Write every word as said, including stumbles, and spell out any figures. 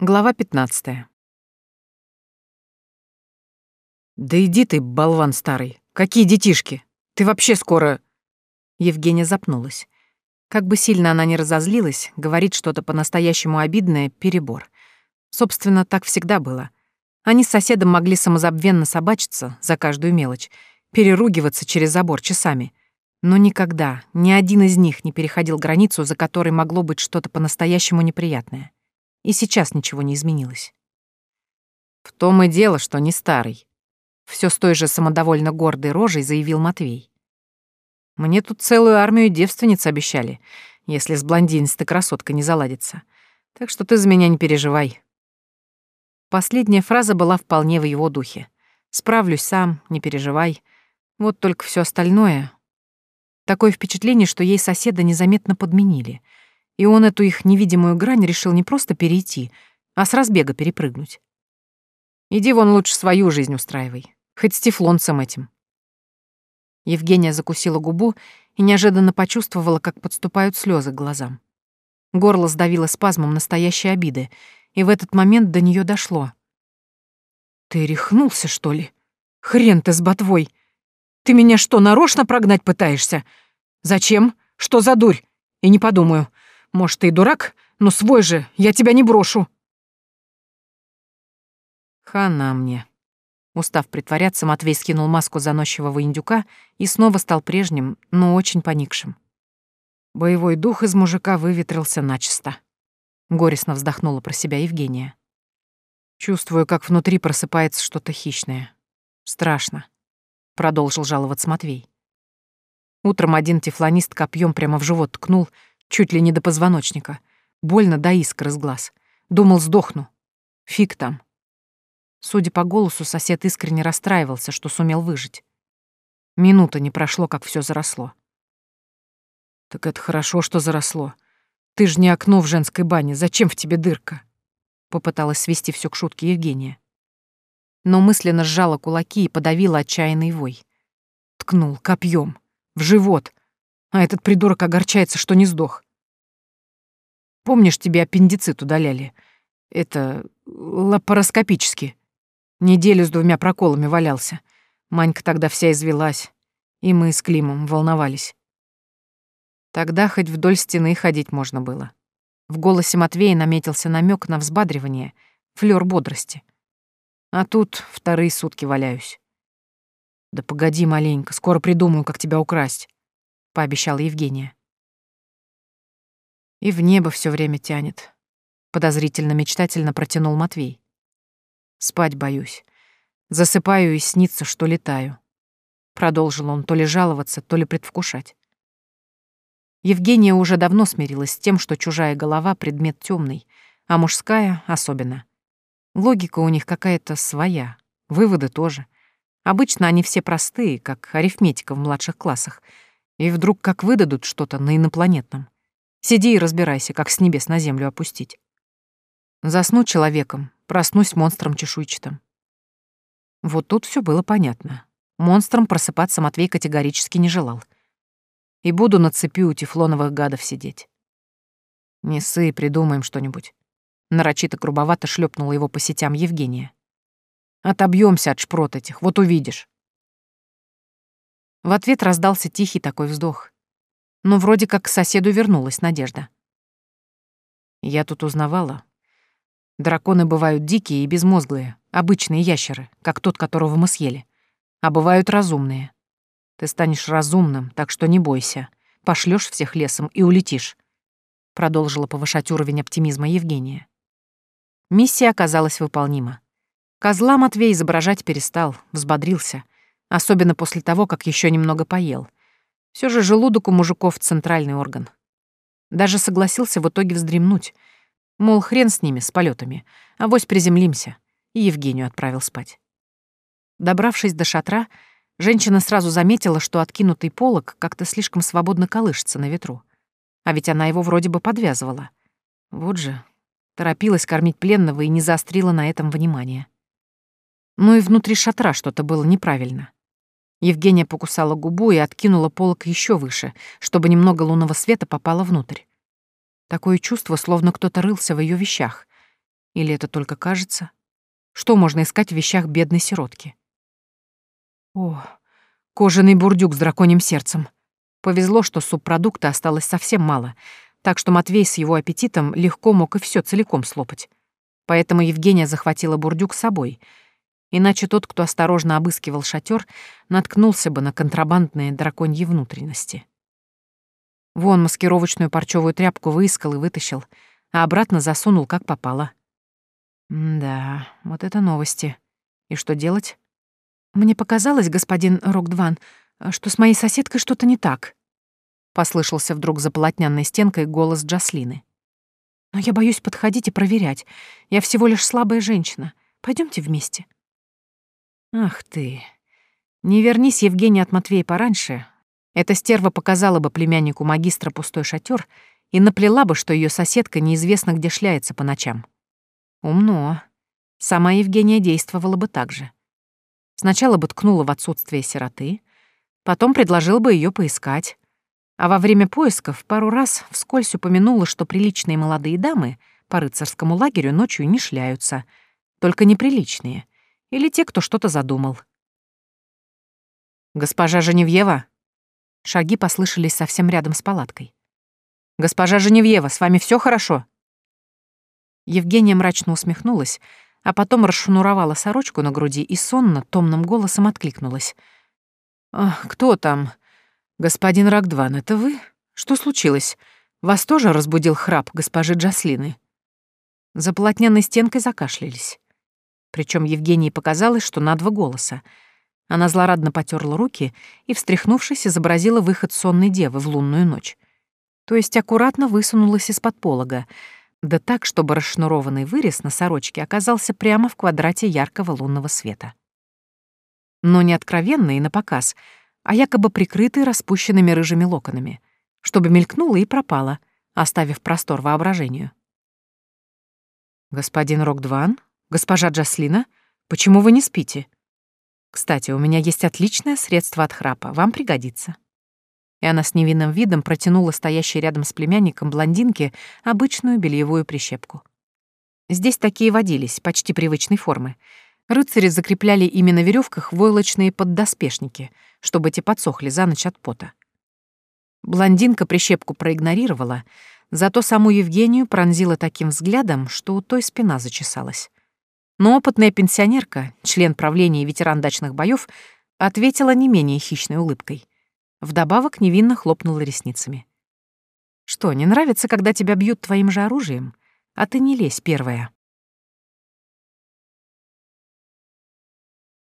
Глава пятнадцатая. «Да иди ты, болван старый! Какие детишки! Ты вообще скоро...» Евгения запнулась. Как бы сильно она ни разозлилась, говорить что-то по-настоящему обидное — перебор. Собственно, так всегда было. Они с соседом могли самозабвенно собачиться за каждую мелочь, переругиваться через забор часами. Но никогда ни один из них не переходил границу, за которой могло быть что-то по-настоящему неприятное. И сейчас ничего не изменилось. «В том и дело, что не старый», — всё с той же самодовольно гордой рожей заявил Матвей. «Мне тут целую армию девственниц обещали, если с блондинистой красоткой не заладится. Так что ты за меня не переживай». Последняя фраза была вполне в его духе. «Справлюсь сам, не переживай. Вот только всё остальное...» Такое впечатление, что ей соседа незаметно подменили, и он эту их невидимую грань решил не просто перейти, а с разбега перепрыгнуть. «Иди вон лучше свою жизнь устраивай, хоть с тефлонцем этим». Евгения закусила губу и неожиданно почувствовала, как подступают слезы к глазам. Горло сдавило спазмом настоящей обиды, и в этот момент до нее дошло. «Ты рехнулся, что ли? Хрен ты с ботвой! Ты меня что, нарочно прогнать пытаешься? Зачем? Что за дурь? И не подумаю. Может, ты и дурак, но свой же, я тебя не брошу». «Хана мне». Устав притворяться, Матвей скинул маску заносчивого индюка и снова стал прежним, но очень поникшим. Боевой дух из мужика выветрился начисто. Горестно вздохнула про себя Евгения. «Чувствую, как внутри просыпается что-то хищное. Страшно», — продолжил жаловаться Матвей. Утром один тефлонист копьем прямо в живот ткнул, чуть ли не до позвоночника. Больно до искр из глаз. Думал, сдохну. Фиг там. Судя по голосу, сосед искренне расстраивался, что сумел выжить. Минута не прошло, как все заросло. «Так это хорошо, что заросло. Ты ж не окно в женской бане, зачем в тебе дырка?» Попыталась свести все к шутке Евгения. Но мысленно сжала кулаки и подавила отчаянный вой. Ткнул копьем в живот, а этот придурок огорчается, что не сдох. Помнишь, тебе аппендицит удаляли? Это лапароскопически. Неделю с двумя проколами валялся. Манька тогда вся извелась, и мы с Климом волновались. Тогда хоть вдоль стены ходить можно было. В голосе Матвея наметился намек на взбадривание, флёр бодрости. А тут вторые сутки валяюсь. «Да погоди маленько, скоро придумаю, как тебя украсть», — пообещала Евгения. «И в небо все время тянет», — подозрительно-мечтательно протянул Матвей. «Спать боюсь. Засыпаю и снится, что летаю», — продолжил он то ли жаловаться, то ли предвкушать. Евгения уже давно смирилась с тем, что чужая голова — предмет темный, а мужская — особенно. Логика у них какая-то своя, выводы тоже. Обычно они все простые, как арифметика в младших классах, и вдруг как выдадут что-то на инопланетном. Сиди и разбирайся, как с небес на землю опустить. Засну человеком, проснусь монстром чешуйчатым. Вот тут все было понятно. Монстром просыпаться Матвей категорически не желал. И буду на цепи у тефлоновых гадов сидеть. «Не ссы, придумаем что-нибудь». Нарочито грубовато шлепнула его по сетям Евгения. «Отобьёмся от шпрот этих, вот увидишь». В ответ раздался тихий такой вздох. Но вроде как к соседу вернулась надежда. «Я тут узнавала. Драконы бывают дикие и безмозглые, обычные ящеры, как тот, которого мы съели. А бывают разумные. Ты станешь разумным, так что не бойся. Пошлёшь всех лесом и улетишь», — продолжила повышать уровень оптимизма Евгения. Миссия оказалась выполнима. Козла Матвей изображать перестал, взбодрился, особенно после того, как еще немного поел. Все же желудок у мужиков — центральный орган. Даже согласился в итоге вздремнуть. Мол, хрен с ними, с полетами, авось приземлимся, и Евгению отправил спать. Добравшись до шатра, женщина сразу заметила, что откинутый полог как-то слишком свободно колышется на ветру. А ведь она его вроде бы подвязывала. Вот же, торопилась кормить пленного и не заострила на этом внимание. Ну и внутри шатра что-то было неправильно. Евгения покусала губу и откинула полог еще выше, чтобы немного лунного света попало внутрь. Такое чувство, словно кто-то рылся в ее вещах. Или это только кажется? Что можно искать в вещах бедной сиротки? О, кожаный бурдюк с драконьим сердцем. Повезло, что субпродукта осталось совсем мало, так что Матвей с его аппетитом легко мог и все целиком слопать. Поэтому Евгения захватила бурдюк с собой, иначе тот, кто осторожно обыскивал шатер, наткнулся бы на контрабандные драконьи внутренности. Вон маскировочную парчевую тряпку выискал и вытащил, а обратно засунул, как попало. М-да, вот это новости. И что делать? Мне показалось, господин Рокдван, что с моей соседкой что-то не так. Послышался вдруг за полотняной стенкой голос Джаслины. Но я боюсь подходить и проверять. Я всего лишь слабая женщина. Пойдемте вместе. Ах ты. Не вернись, Евгения, от Матвея пораньше, эта стерва показала бы племяннику магистра пустой шатер и наплела бы, что ее соседка неизвестно где шляется по ночам. Умно. Сама Евгения действовала бы так же. Сначала бы ткнула в отсутствие сироты, потом предложила бы ее поискать, а во время поисков пару раз вскользь упомянула, что приличные молодые дамы по рыцарскому лагерю ночью не шляются, только неприличные, или те, кто что-то задумал. «Госпожа Женевьева!» Шаги послышались совсем рядом с палаткой. «Госпожа Женевьева, с вами все хорошо?» Евгения мрачно усмехнулась, а потом расшнуровала сорочку на груди и сонно, томным голосом откликнулась. «Ах, кто там? Господин Рокдван, это вы? Что случилось? Вас тоже разбудил храп госпожи Джаслины?» За полотняной стенкой закашлялись. Причем Евгении показалось, что на два голоса. Она злорадно потерла руки и, встряхнувшись, изобразила выход сонной девы в лунную ночь. То есть аккуратно высунулась из-под полога, да так, чтобы расшнурованный вырез на сорочке оказался прямо в квадрате яркого лунного света. Но не откровенный и напоказ, а якобы прикрытый распущенными рыжими локонами, чтобы мелькнуло и пропало, оставив простор воображению. «Господин Рокдван? Госпожа Джаслина? Почему вы не спите? Кстати, у меня есть отличное средство от храпа, вам пригодится». И она с невинным видом протянула стоящей рядом с племянником блондинке обычную бельевую прищепку. Здесь такие водились, почти привычной формы. Рыцари закрепляли ими на веревках войлочные поддоспешники, чтобы те подсохли за ночь от пота. Блондинка прищепку проигнорировала, зато саму Евгению пронзила таким взглядом, что у той спина зачесалась. Но опытная пенсионерка, член правления и ветеран дачных боёв, ответила не менее хищной улыбкой. Вдобавок невинно хлопнула ресницами. «Что, не нравится, когда тебя бьют твоим же оружием? А ты не лезь первая».